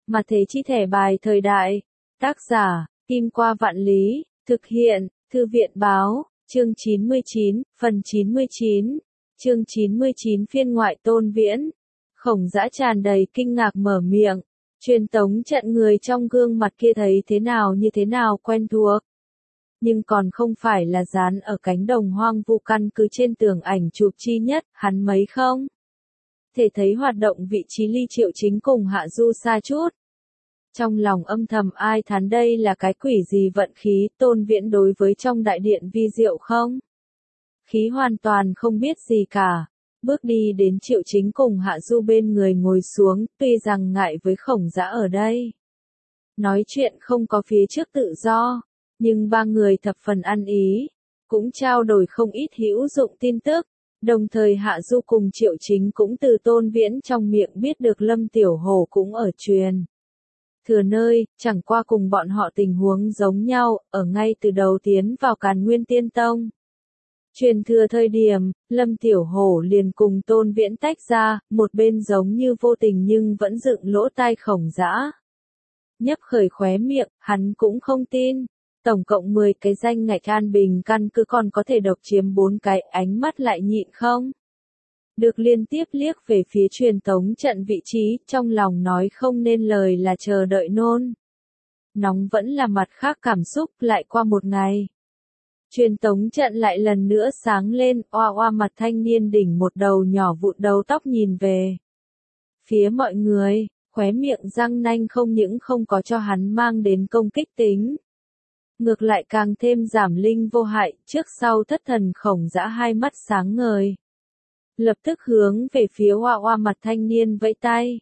Mà thế chi thẻ bài thời đại. Tác giả, Kim Qua Vạn Lý, thực hiện, Thư viện Báo, chương 99, phần 99, chương 99 phiên ngoại Tôn Viễn. Khổng Dã tràn đầy kinh ngạc mở miệng, truyền tống trận người trong gương mặt kia thấy thế nào quen thuộc. Nhưng còn không phải là dán ở cánh đồng hoang vu căn cứ trên tường ảnh chụp chi nhất, hắn mấy không? Thể thấy hoạt động vị trí ly Triệu Chính cùng Hạ Du xa chút. Trong lòng âm thầm ai thán đây là cái quỷ gì vận khí, Tôn Viễn đối với trong đại điện vi diệu không? Khí hoàn toàn không biết gì cả. Bước đi đến Triệu Chính cùng Hạ Du bên người ngồi xuống, tuy rằng ngại với Khổng Dã ở đây. Nói chuyện không có phía trước tự do, nhưng ba người thập phần ăn ý, cũng trao đổi không ít hữu dụng tin tức. Đồng thời Hạ Du cùng Triệu Chính cũng từ Tôn Viễn trong miệng biết được Lâm Tiểu Hổ cũng ở truyền thừa nơi, chẳng qua cùng bọn họ tình huống giống nhau, ở ngay từ đầu tiến vào Càn Nguyên Tiên Tông. Truyền thừa thời điểm, Lâm Tiểu Hổ liền cùng Tôn Viễn tách ra, một bên giống như vô tình nhưng vẫn dựng lỗ tai Khổng Dã. Nhấp khởi khóe miệng, hắn cũng không tin. Tổng cộng 10 cái danh ngạch an bình căn cứ còn có thể độc chiếm 4 cái, ánh mắt lại nhịn không được liên tiếp liếc về phía truyền tống trận vị trí, trong lòng nói không nên lời là chờ đợi nôn. Nóng vẫn là mặt khác cảm xúc, lại qua một ngày. Truyền tống trận lại lần nữa sáng lên, oa oa mặt thanh niên đỉnh một đầu nhỏ vụn đầu tóc nhìn về phía mọi người, khóe miệng răng nanh không những không có cho hắn mang đến công kích tính. Ngược lại càng thêm giảm linh vô hại, trước sau thất thần Khổng Dã hai mắt sáng ngời. Lập tức hướng về phía oa oa mặt thanh niên vẫy tay.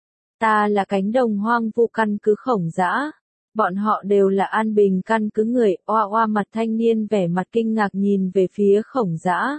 Ta là cánh đồng hoang vu căn cứ Khổng Dã. Bọn họ đều là an bình căn cứ người, oa oa mặt thanh niên vẻ mặt kinh ngạc nhìn về phía Khổng Dã.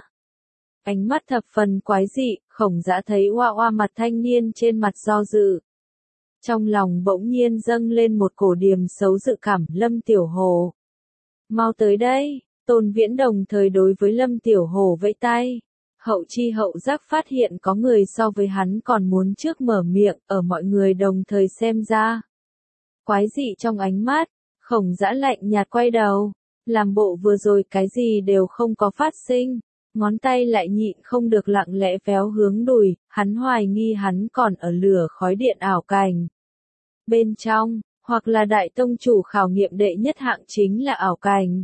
Ánh mắt thập phần quái dị, Khổng Dã thấy oa oa mặt thanh niên trên mặt do dự. Trong lòng bỗng nhiên dâng lên một cổ điềm xấu dự cảm, Lâm Tiểu Hổ. Mau tới đây, Tôn Viễn đồng thời đối với Lâm Tiểu Hổ vẫy tay. Hậu chi hậu giác phát hiện có người so với hắn còn muốn trước mở miệng, ở mọi người đồng thời xem ra. Quái dị trong ánh mắt, Khổng Dã lạnh nhạt quay đầu, làm bộ vừa rồi cái gì đều không có phát sinh, ngón tay lại nhịn không được lặng lẽ véo hướng đùi, hắn hoài nghi hắn còn ở lửa khói điện ảo cảnh. Bên trong, hoặc là đại tông chủ khảo nghiệm đệ nhất hạng chính là ảo cảnh.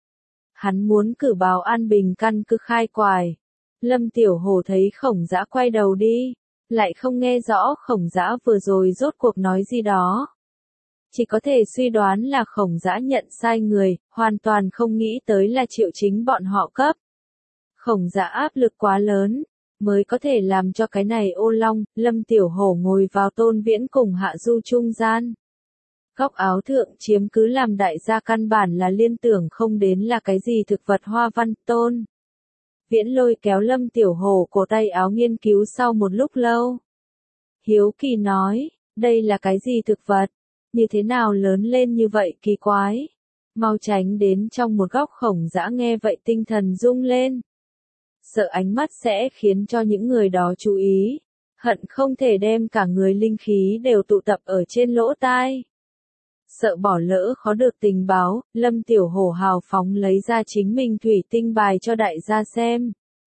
Hắn muốn cử báo an bình căn cứ khai quài. Lâm Tiểu Hổ thấy Khổng Dã quay đầu đi, lại không nghe rõ Khổng Dã vừa rồi rốt cuộc nói gì đó. Chỉ có thể suy đoán là Khổng Dã nhận sai người, hoàn toàn không nghĩ tới là Triệu Chính bọn họ cấp. Khổng Dã áp lực quá lớn, mới có thể làm cho cái này ô long, Lâm Tiểu Hổ ngồi vào Tôn Viễn cùng Hạ Du trung gian. Góc áo thượng chiếm cứ làm đại gia căn bản là liên tưởng không đến là cái gì thực vật hoa văn. Tôn Viễn lôi kéo Lâm Tiểu Hổ cổ tay áo nghiên cứu sau một lúc lâu. Hiếu kỳ nói, đây là cái gì thực vật? Như thế nào lớn lên như vậy kỳ quái? Mau tránh đến trong một góc. Khổng Dã nghe vậy tinh thần rung lên. Sợ ánh mắt sẽ khiến cho những người đó chú ý. Hận không thể đem cả người linh khí đều tụ tập ở trên lỗ tai. Sợ bỏ lỡ khó được tình báo, Lâm Tiểu Hổ hào phóng lấy ra chính mình thủy tinh bài cho đại gia xem.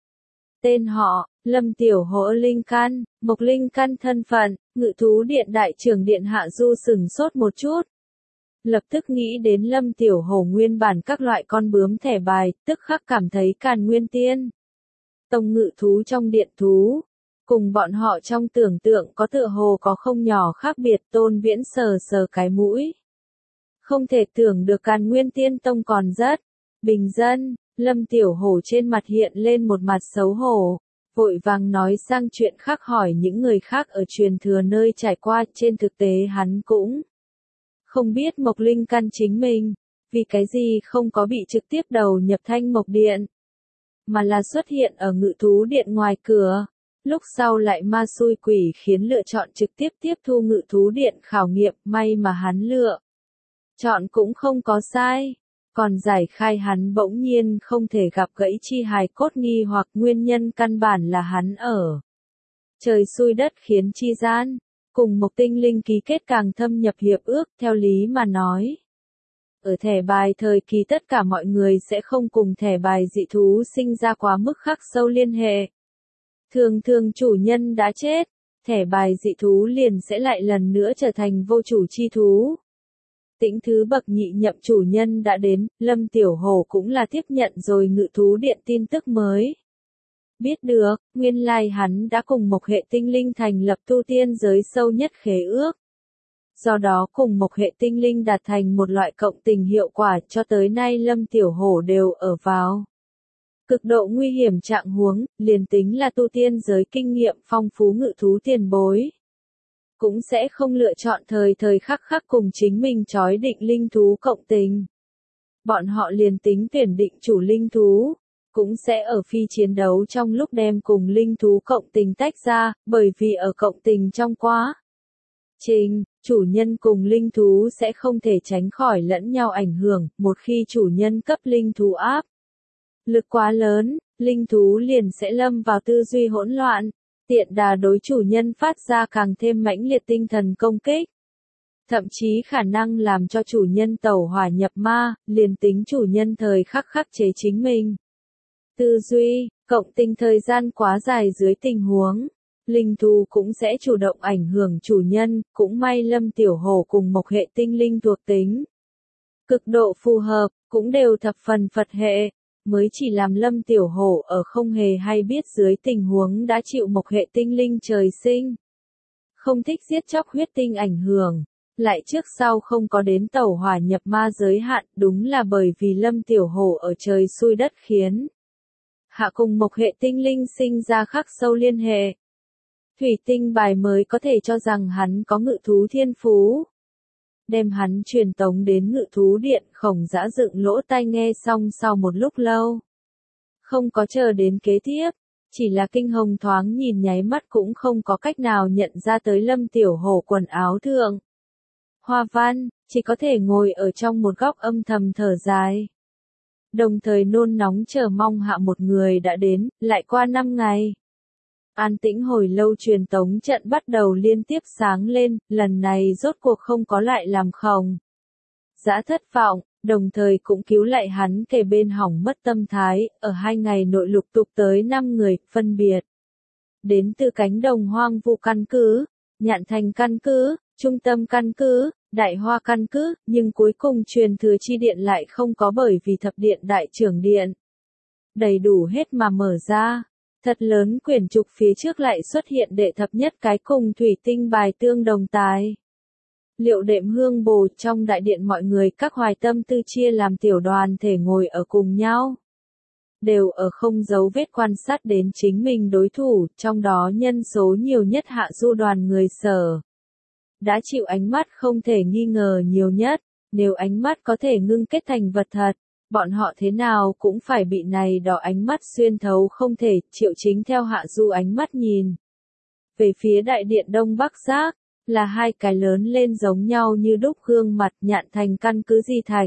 Tên họ, Lâm Tiểu Hổ linh căn, Mộc linh căn thân phận, Ngự thú điện đại trưởng điện Hạ Du sửng sốt một chút. Lập tức nghĩ đến Lâm Tiểu Hổ nguyên bản các loại con bướm thẻ bài, tức khắc cảm thấy Càn Nguyên Tiên Tông ngự thú trong điện thú. Cùng bọn họ trong tưởng tượng có tựa hồ có không nhỏ khác biệt. Tôn Viễn sờ sờ cái mũi. Không thể tưởng được Càn Nguyên Tiên Tông còn rất bình dân. Lâm Tiểu Hổ trên mặt hiện lên một mặt xấu hổ, vội vàng nói sang chuyện khác hỏi những người khác ở truyền thừa nơi trải qua. Trên thực tế hắn cũng không biết Mộc linh căn chính mình, vì cái gì không có bị trực tiếp đầu nhập Thanh Mộc Điện, mà là xuất hiện ở Ngự thú điện ngoài cửa. Lúc sau lại ma xui quỷ khiến lựa chọn trực tiếp tiếp thu Ngự thú điện khảo nghiệm, may mà hắn lựa chọn cũng không có sai, còn giải khai hắn bỗng nhiên không thể gặp gãy chi hài cốt nghi hoặc nguyên nhân căn bản là hắn ở trời xui đất khiến chi gian, cùng Mộc Tinh Linh ký kết càng thâm nhập hiệp ước, theo lý mà nói. Ở thẻ bài thời kỳ tất cả mọi người sẽ không cùng thẻ bài dị thú sinh ra quá mức khắc sâu liên hệ. Thường thường chủ nhân đã chết, thẻ bài dị thú liền sẽ lại lần nữa trở thành vô chủ chi thú. Tĩnh thứ bậc nhị nhậm chủ nhân đã đến, Lâm Tiểu Hổ cũng là tiếp nhận rồi ngự thú điện tin tức mới. Biết được, nguyên lai hắn đã cùng Mộc Hệ Tinh Linh thành lập tu tiên giới sâu nhất khế ước. Do đó cùng Mộc Hệ Tinh Linh đạt thành một loại cộng tình hiệu quả, cho tới nay Lâm Tiểu Hổ đều ở vào cực độ nguy hiểm trạng huống, liền tính là tu tiên giới kinh nghiệm phong phú ngự thú tiền bối. Cũng sẽ không lựa chọn thời thời khắc khắc cùng chính mình chói định linh thú cộng tình. Bọn họ liền tính tuyển định chủ linh thú, cũng sẽ ở phi chiến đấu trong lúc đem cùng linh thú cộng tình tách ra, bởi vì ở cộng tình trong quá trình, chủ nhân cùng linh thú sẽ không thể tránh khỏi lẫn nhau ảnh hưởng, một khi chủ nhân cấp linh thú áp lực quá lớn, linh thú liền sẽ lâm vào tư duy hỗn loạn, tiện đà đối chủ nhân phát ra càng thêm mãnh liệt tinh thần công kích. Thậm chí khả năng làm cho chủ nhân tẩu hỏa nhập ma, liền tính chủ nhân thời khắc khắc chế chính mình. Tư duy, cộng tình thời gian quá dài dưới tình huống, linh thú cũng sẽ chủ động ảnh hưởng chủ nhân, cũng may Lâm Tiểu Hổ cùng Mộc Hệ Tinh Linh thuộc tính cực độ phù hợp, cũng đều thập phần Phật hệ, mới chỉ làm Lâm Tiểu Hổ ở không hề hay biết dưới tình huống đã chịu Mộc Hệ Tinh Linh trời sinh không thích giết chóc huyết tinh ảnh hưởng, lại trước sau không có đến tẩu hỏa nhập ma giới hạn, đúng là bởi vì Lâm Tiểu Hổ ở trời xui đất khiến. Hạ cùng Mộc Hệ Tinh Linh sinh ra khắc sâu liên hệ. Thủy tinh bài mới có thể cho rằng hắn có ngự thú thiên phú. Đem hắn truyền tống đến ngự thú điện, Khổng Dã dựng lỗ tai nghe xong sau một lúc lâu. Không có chờ đến kế tiếp, chỉ là kinh hồng thoáng nhìn nháy mắt cũng không có cách nào nhận ra tới Lâm Tiểu Hổ quần áo thượng. Hoa văn, chỉ có thể ngồi ở trong một góc âm thầm thở dài. Đồng thời nôn nóng chờ mong hạ một người đã đến, lại qua 5 ngày. An tĩnh hồi lâu truyền tống trận bắt đầu liên tiếp sáng lên, lần này rốt cuộc không có lại làm Khổng Dã thất vọng, đồng thời cũng cứu lại hắn kề bên hỏng mất tâm thái, ở 2 ngày nội lục tục tới 5 người, phân biệt. Đến từ cánh đồng hoang vu căn cứ, Nhạn Thành căn cứ, Trung tâm căn cứ, Đại Hoa căn cứ, nhưng cuối cùng truyền thừa chi điện lại không có bởi vì thập điện đại trưởng điện. Đầy đủ hết mà mở ra. Thật lớn quyển trục phía trước lại xuất hiện đệ thập nhất cái cùng thủy tinh bài tương đồng tài. Liệu đệm hương bồ trong đại điện mọi người các hoài tâm tư chia làm tiểu đoàn thể ngồi ở cùng nhau. Đều ở không giấu vết quan sát đến chính mình đối thủ, trong đó nhân số nhiều nhất Hạ Du đoàn người Sở. Đã chịu ánh mắt không thể nghi ngờ nhiều nhất, nếu ánh mắt có thể ngưng kết thành vật thật, bọn họ thế nào cũng phải bị này đỏ ánh mắt xuyên thấu không thể, Triệu Chính theo Hạ Du ánh mắt nhìn. Về phía đại điện đông bắc giác, là 2 cái lớn lên giống nhau như đúc gương mặt Nhạn Thành căn cứ Di Thạch.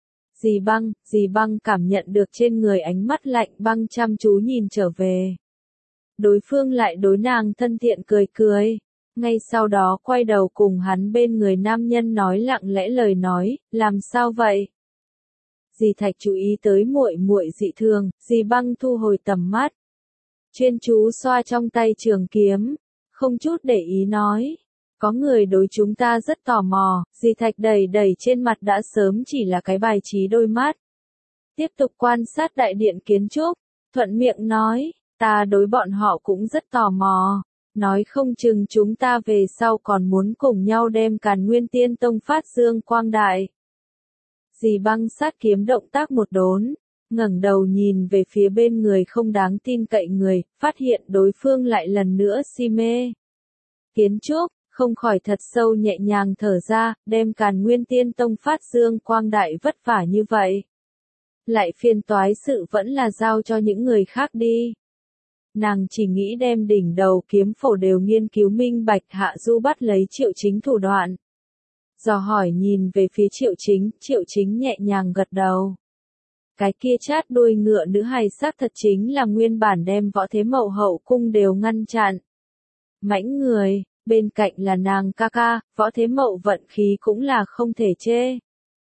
Dì băng cảm nhận được trên người ánh mắt lạnh băng chăm chú nhìn trở về. Đối phương lại đối nàng thân thiện cười cười. Ngay sau đó quay đầu cùng hắn bên người nam nhân nói lặng lẽ lời nói, làm sao vậy? Dì Thạch chú ý tới muội muội dị thường, dì băng thu hồi tầm mắt. Chuyên chú xoa trong tay trường kiếm, không chút để ý nói. Có người đối chúng ta rất tò mò, dì Thạch đầy đầy trên mặt đã sớm chỉ là cái bài trí đôi mắt. Tiếp tục quan sát đại điện kiến trúc, thuận miệng nói, ta đối bọn họ cũng rất tò mò. Nói không chừng chúng ta về sau còn muốn cùng nhau đem Càn Nguyên Tiên Tông phát dương quang đại. Dì băng sát kiếm động tác một đốn, ngẩng đầu nhìn về phía bên người không đáng tin cậy người, phát hiện đối phương lại lần nữa si mê. Kiến trúc, không khỏi thật sâu nhẹ nhàng thở ra, đem Càn Nguyên Tiên Tông phát dương quang đại vất vả như vậy. Lại phiền toái sự vẫn là giao cho những người khác đi. Nàng chỉ nghĩ đem đỉnh đầu kiếm phổ đều nghiên cứu minh bạch. Hạ Du bắt lấy Triệu Chính thủ đoạn. Dò hỏi nhìn về phía Triệu Chính nhẹ nhàng gật đầu. Cái kia chát đuôi ngựa nữ hài xác thật chính là nguyên bản đem Võ Thế Mậu hậu cung đều ngăn chặn. Mãnh người, bên cạnh là nàng ca ca, Võ Thế Mậu vận khí cũng là không thể chê.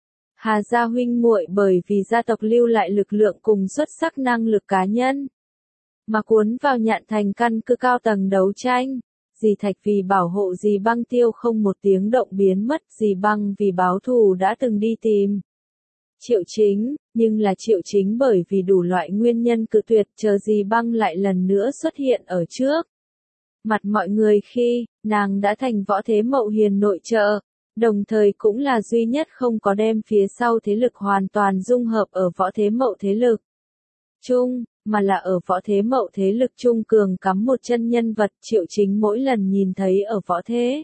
Hà gia huynh muội bởi vì gia tộc lưu lại lực lượng cùng xuất sắc năng lực cá nhân, mà cuốn vào Nhạn Thành căn cứ cao tầng đấu tranh. Dì Thạch vì bảo hộ dì Băng Tiêu không một tiếng động biến mất, dì Băng vì báo thù đã từng đi tìm Triệu Chính, nhưng là Triệu Chính bởi vì đủ loại nguyên nhân cự tuyệt, chờ dì Băng lại lần nữa xuất hiện ở trước mặt mọi người khi nàng đã thành Võ Thế Mậu hiền nội trợ, đồng thời cũng là duy nhất không có đem phía sau thế lực hoàn toàn dung hợp ở Võ Thế Mậu thế lực chung, mà là ở Võ Thế Mậu thế lực chung cường cắm một chân nhân vật. Triệu Chính mỗi lần nhìn thấy ở Võ Thế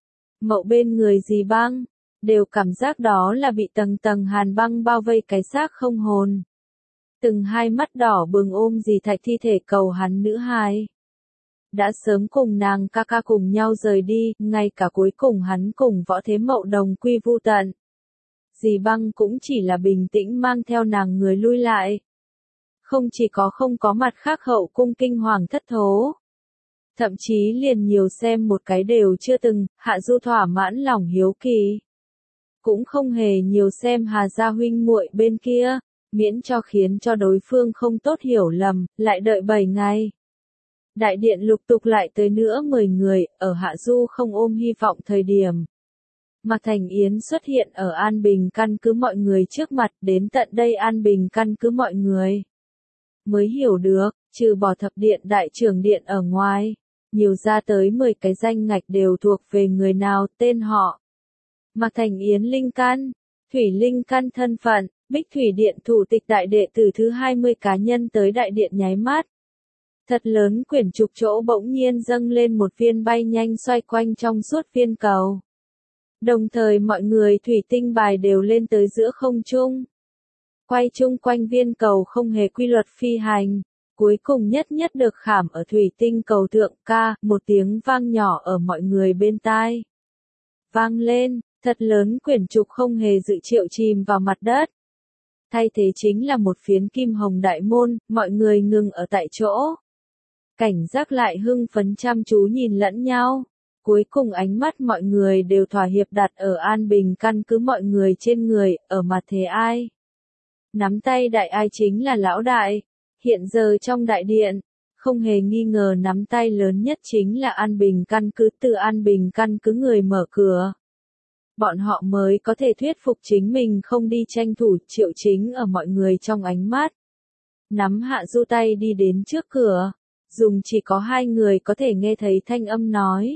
Mậu bên người dì Băng, đều cảm giác đó là bị tầng tầng hàn băng bao vây cái xác không hồn. Từng hai mắt đỏ bừng ôm dì Thạch thi thể cầu hắn nữ hài. Đã sớm cùng nàng ca ca cùng nhau rời đi, ngay cả cuối cùng hắn cùng Võ Thế Mậu đồng quy vu tận. Dì Băng cũng chỉ là bình tĩnh mang theo nàng người lui lại. Không chỉ có không có mặt khác hậu cung kinh hoàng thất thố. Thậm chí liền nhiều xem một cái đều chưa từng, Hạ Du thỏa mãn lòng hiếu kỳ. Cũng không hề nhiều xem Hà gia huynh muội bên kia, miễn cho khiến cho đối phương không tốt hiểu lầm, lại đợi 7 ngày. Đại điện lục tục lại tới nữa 10 người, ở Hạ Du không ôm hy vọng thời điểm. Mạc Thành Yến xuất hiện ở An Bình căn cứ mọi người trước mặt, đến tận đây An Bình căn cứ mọi người mới hiểu được, trừ bỏ thập điện đại trưởng điện ở ngoài, nhiều ra tới 10 cái danh ngạch đều thuộc về người nào, tên họ. Mạc Thành Yến linh căn, Thủy linh căn thân phận, Bích Thủy Điện thủ tịch đại đệ tử thứ 20 cá nhân tới đại điện nháy mắt. Thật lớn quyển trục chỗ bỗng nhiên dâng lên một viên bay nhanh xoay quanh trong suốt viên cầu. Đồng thời mọi người thủy tinh bài đều lên tới giữa không trung. Quay chung quanh viên cầu không hề quy luật phi hành. Cuối cùng nhất được khảm ở thủy tinh cầu thượng, ca, một tiếng vang nhỏ ở mọi người bên tai. Vang lên, thật lớn quyển trục không hề dự triệu chìm vào mặt đất. Thay thế chính là một phiến kim hồng đại môn, mọi người ngừng ở tại chỗ. Cảnh giác lại hưng phấn chăm chú nhìn lẫn nhau. Cuối cùng ánh mắt mọi người đều thỏa hiệp đặt ở An Bình căn cứ mọi người trên người, ở mặt thế ai. Nắm tay đại ai chính là lão đại. Hiện giờ trong đại điện, không hề nghi ngờ nắm tay lớn nhất chính là An Bình căn cứ, từ An Bình căn cứ người mở cửa. Bọn họ mới có thể thuyết phục chính mình không đi tranh thủ. Triệu Chính ở mọi người trong ánh mắt. Nắm Hạ Du tay đi đến trước cửa, dùng chỉ có 2 người có thể nghe thấy thanh âm nói.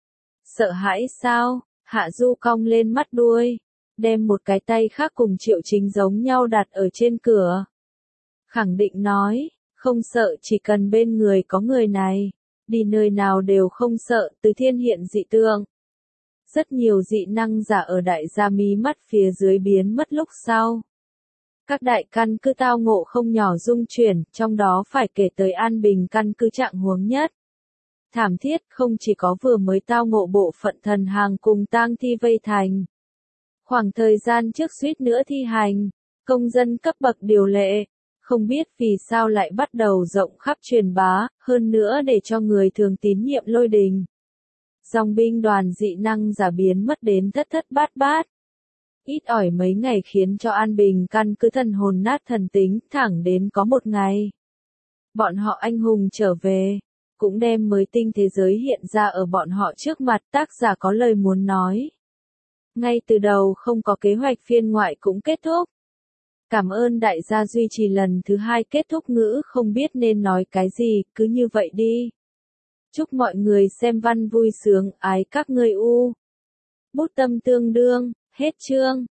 Sợ hãi sao? Hạ Du cong lên mắt đuôi, đem một cái tay khác cùng Triệu Chính giống nhau đặt ở trên cửa. Khẳng định nói, không sợ, chỉ cần bên người có người này, đi nơi nào đều không sợ. Từ Thiên hiện dị tượng. Rất nhiều dị năng giả ở đại gia mí mắt phía dưới biến mất lúc sau. Các đại căn cứ tao ngộ không nhỏ dung chuyển, trong đó phải kể tới An Bình căn cứ trạng huống nhất. Thảm thiết, không chỉ có vừa mới tao ngộ bộ phận thần hàng cùng tang thi vây thành. Khoảng thời gian trước suýt nữa thi hành, công dân cấp bậc điều lệ, không biết vì sao lại bắt đầu rộng khắp truyền bá, hơn nữa để cho người thường tín nhiệm Lôi Đình. Dòng binh đoàn dị năng giả biến mất đến thất bát bát. Ít ỏi mấy ngày khiến cho An Bình căn cứ thần hồn nát thần tính, thẳng đến có một ngày. Bọn họ anh hùng trở về, cũng đem mới tinh thế giới hiện ra ở bọn họ trước mặt. Tác giả có lời muốn nói. Ngay từ đầu không có kế hoạch phiên ngoại cũng kết thúc. Cảm ơn đại gia duy trì lần thứ 2 kết thúc ngữ không biết nên nói cái gì, cứ như vậy đi. Chúc mọi người xem văn vui sướng, ái các ngươi u. Bút tâm tương đương, hết chương.